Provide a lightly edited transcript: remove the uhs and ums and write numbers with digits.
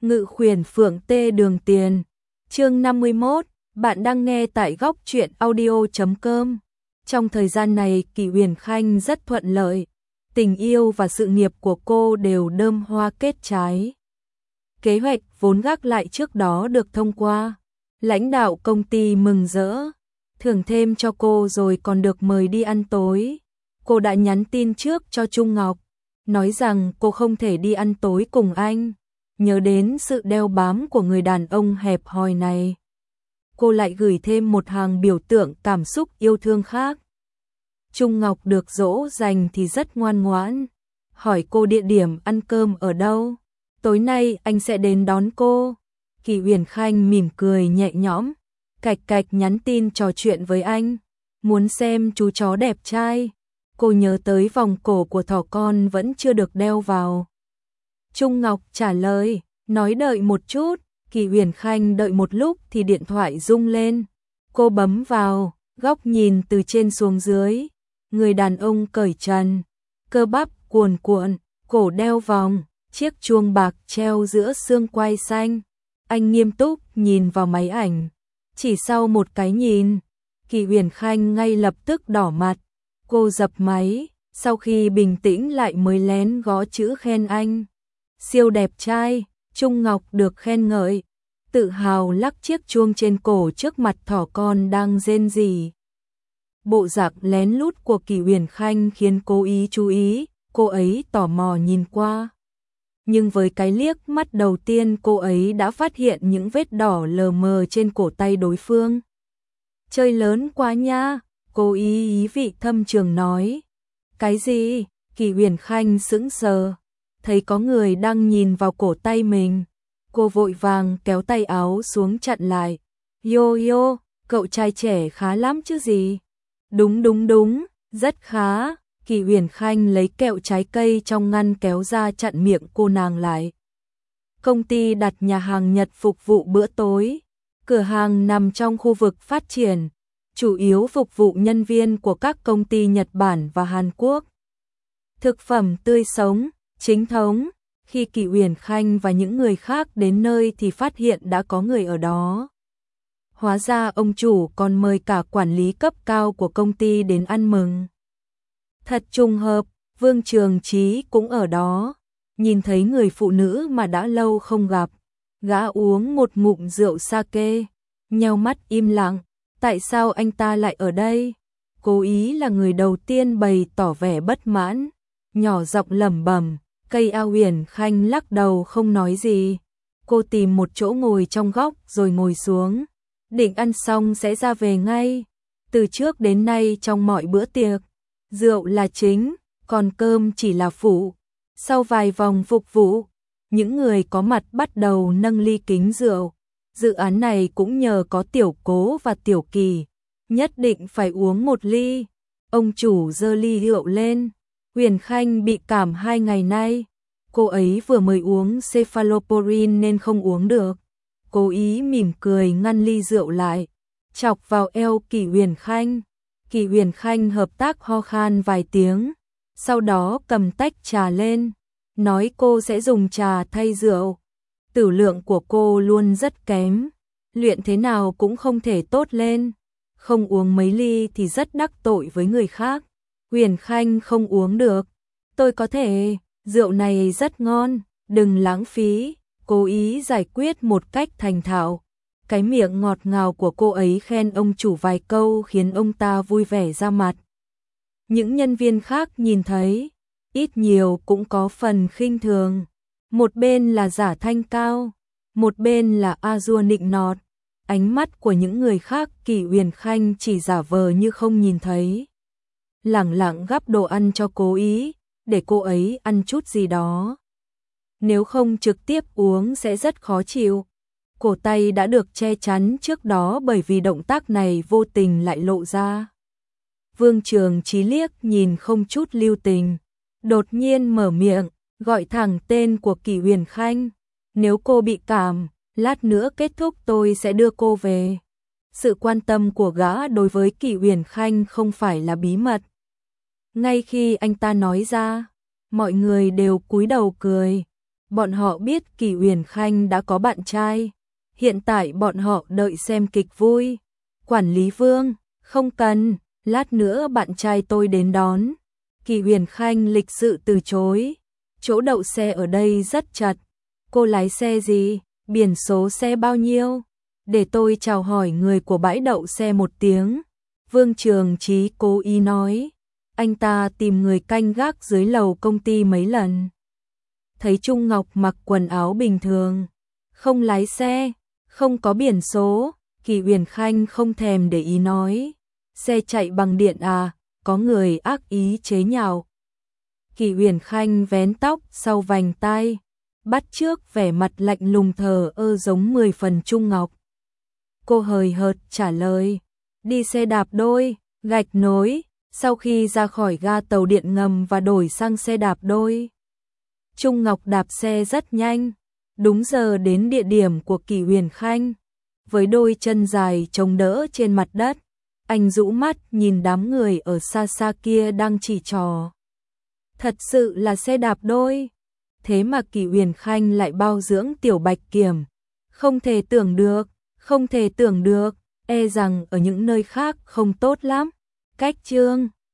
Ngự khuyển Phượng Tê Đường Tiền. Chương 51, bạn đang nghe tại góc truyện audio.com. Trong thời gian này, Kỷ Uyển Khanh rất thuận lợi, tình yêu và sự nghiệp của cô đều đơm hoa kết trái. Kế hoạch vốn gác lại trước đó được thông qua, lãnh đạo công ty mừng rỡ, thưởng thêm cho cô rồi còn được mời đi ăn tối. Cô đã nhắn tin trước cho Trung Ngọc, nói rằng cô không thể đi ăn tối cùng anh. Nhớ đến sự đeo bám của người đàn ông hẹp hòi này, cô lại gửi thêm một hàng biểu tượng cảm xúc yêu thương khác. Trung Ngọc được dỗ dành thì rất ngoan ngoãn, hỏi cô địa điểm ăn cơm ở đâu. Tối nay anh sẽ đến đón cô. Kỷ Uyển Khanh mỉm cười nhẹ nhõm, cạch cạch nhắn tin trò chuyện với anh, muốn xem chú chó đẹp trai. Cô nhớ tới vòng cổ của thỏ con vẫn chưa được đeo vào. Trung Ngọc trả lời, nói đợi một chút. Kỷ Uyển Khanh đợi một lúc thì điện thoại rung lên. Cô bấm vào, góc nhìn từ trên xuống dưới. Người đàn ông cởi trần, cơ bắp cuồn cuộn, cổ đeo vòng, chiếc chuông bạc treo giữa xương quai xanh. Anh nghiêm túc nhìn vào máy ảnh. Chỉ sau một cái nhìn, Kỷ Uyển Khanh ngay lập tức đỏ mặt. Cô dập máy, sau khi bình tĩnh lại mới lén gõ chữ khen anh. Siêu đẹp trai. Trung Ngọc được khen ngợi, tự hào lắc chiếc chuông trên cổ trước mặt thỏ con đang rên rỉ. Bộ dạng lén lút của Kỷ Uyển Khanh khiến cô ý chú ý, cô ấy tò mò nhìn qua. Nhưng với cái liếc mắt đầu tiên cô ấy đã phát hiện những vết đỏ lờ mờ trên cổ tay đối phương. Chơi lớn quá nha, cô ý vị thâm trường nói. Cái gì? Kỷ Uyển Khanh sững sờ, thấy có người đang nhìn vào cổ tay mình. Cô vội vàng kéo tay áo xuống chặn lại. Yo yo, cậu trai trẻ khá lắm chứ gì? Đúng, rất khá. Kỷ Uyển Khanh lấy kẹo trái cây trong ngăn kéo ra chặn miệng cô nàng lại. Công ty đặt nhà hàng Nhật phục vụ bữa tối. Cửa hàng nằm trong khu vực phát triển, chủ yếu phục vụ nhân viên của các công ty Nhật Bản và Hàn Quốc. Thực phẩm tươi sống, chính thống. Khi Kỷ Uyển Khanh và những người khác đến nơi thì phát hiện đã có người ở đó. Hóa ra ông chủ còn mời cả quản lý cấp cao của công ty đến ăn mừng. Thật trùng hợp, Vương Trường Chí cũng ở đó. Nhìn thấy người phụ nữ mà đã lâu không gặp, gã uống một ngụm rượu sake, nheo mắt im lặng. Tại sao anh ta lại ở đây? Cố ý là người đầu tiên bày tỏ vẻ bất mãn, nhỏ giọng lẩm bẩm. Cây A Uyển Khanh lắc đầu không nói gì. Cô tìm một chỗ ngồi trong góc rồi ngồi xuống. Định ăn xong sẽ ra về ngay. Từ trước đến nay trong mọi bữa tiệc, rượu là chính, còn cơm chỉ là phụ. Sau vài vòng phục vụ, những người có mặt bắt đầu nâng ly kính rượu. Dự án này cũng nhờ có Tiểu Cố và Tiểu Kỳ, nhất định phải uống một ly. Ông chủ giơ ly rượu lên. Uyển Khanh bị cảm 2 ngày nay, cô ấy vừa mới uống cephalosporin nên không uống được. Cố ý mỉm cười ngăn ly rượu lại, chọc vào eo Kỷ Uyển Khanh. Kỷ Uyển Khanh hợp tác ho khan vài tiếng, sau đó cầm tách trà lên, nói cô sẽ dùng trà thay rượu. Tửu lượng của cô luôn rất kém, luyện thế nào cũng không thể tốt lên, không uống mấy ly thì rất đắc tội với người khác. Uyển Khanh không uống được. Tôi có thể, rượu này rất ngon, đừng lãng phí. Cố ý giải quyết một cách thành thạo. Cái miệng ngọt ngào của cô ấy khen ông chủ vài câu khiến ông ta vui vẻ ra mặt. Những nhân viên khác nhìn thấy, ít nhiều cũng có phần khinh thường. Một bên là giả thanh cao, một bên là a-dua nịnh nọt. Ánh mắt của những người khác Kỷ Uyển Khanh chỉ giả vờ như không nhìn thấy. Lẳng lặng gắp đồ ăn cho cố ý, để cô ấy ăn chút gì đó. Nếu không trực tiếp uống sẽ rất khó chịu. Cổ tay đã được che chắn trước đó bởi vì động tác này vô tình lại lộ ra. Vương Trường Chí liếc nhìn không chút lưu tình, đột nhiên mở miệng, gọi thẳng tên của Kỷ Uyển Khanh. Nếu cô bị cảm, lát nữa kết thúc tôi sẽ đưa cô về. Sự quan tâm của gã đối với Kỷ Uyển Khanh không phải là bí mật. Ngay khi anh ta nói ra, mọi người đều cúi đầu cười. Bọn họ biết Kỳ Uyển Khanh đã có bạn trai, hiện tại bọn họ đợi xem kịch vui. Quản lý Vương, không cần, lát nữa bạn trai tôi đến đón. Kỳ Uyển Khanh lịch sự từ chối, chỗ đậu xe ở đây rất chật. Cô lái xe gì, biển số xe bao nhiêu? Để tôi chào hỏi người của bãi đậu xe một tiếng. Vương Trường Chí cố ý nói, anh ta tìm người canh gác dưới lầu công ty mấy lần. Thấy Trung Ngọc mặc quần áo bình thường, không lái xe, không có biển số, Kỳ Uyển Khanh không thèm để ý nói, xe chạy bằng điện à, có người ác ý chế nhạo. Kỳ Uyển Khanh vén tóc sau vành tai, bắt chước vẻ mặt lạnh lùng thờ ơ giống 10 phần Trung Ngọc. Cô hời hợt trả lời, đi xe đạp đôi, gạch nối, sau khi ra khỏi ga tàu điện ngầm và đổi sang xe đạp đôi. Trung Ngọc đạp xe rất nhanh, đúng giờ đến địa điểm của Kỳ Uyển Khanh. Với đôi chân dài chống đỡ trên mặt đất, anh rũ mắt nhìn đám người ở xa xa kia đang chỉ trò. Thật sự là xe đạp đôi, thế mà Kỳ Uyển Khanh lại bao dưỡng Tiểu Bạch Kiểm. Không thể tưởng được, không thể tưởng được, e rằng ở những nơi khác không tốt lắm. Cách chương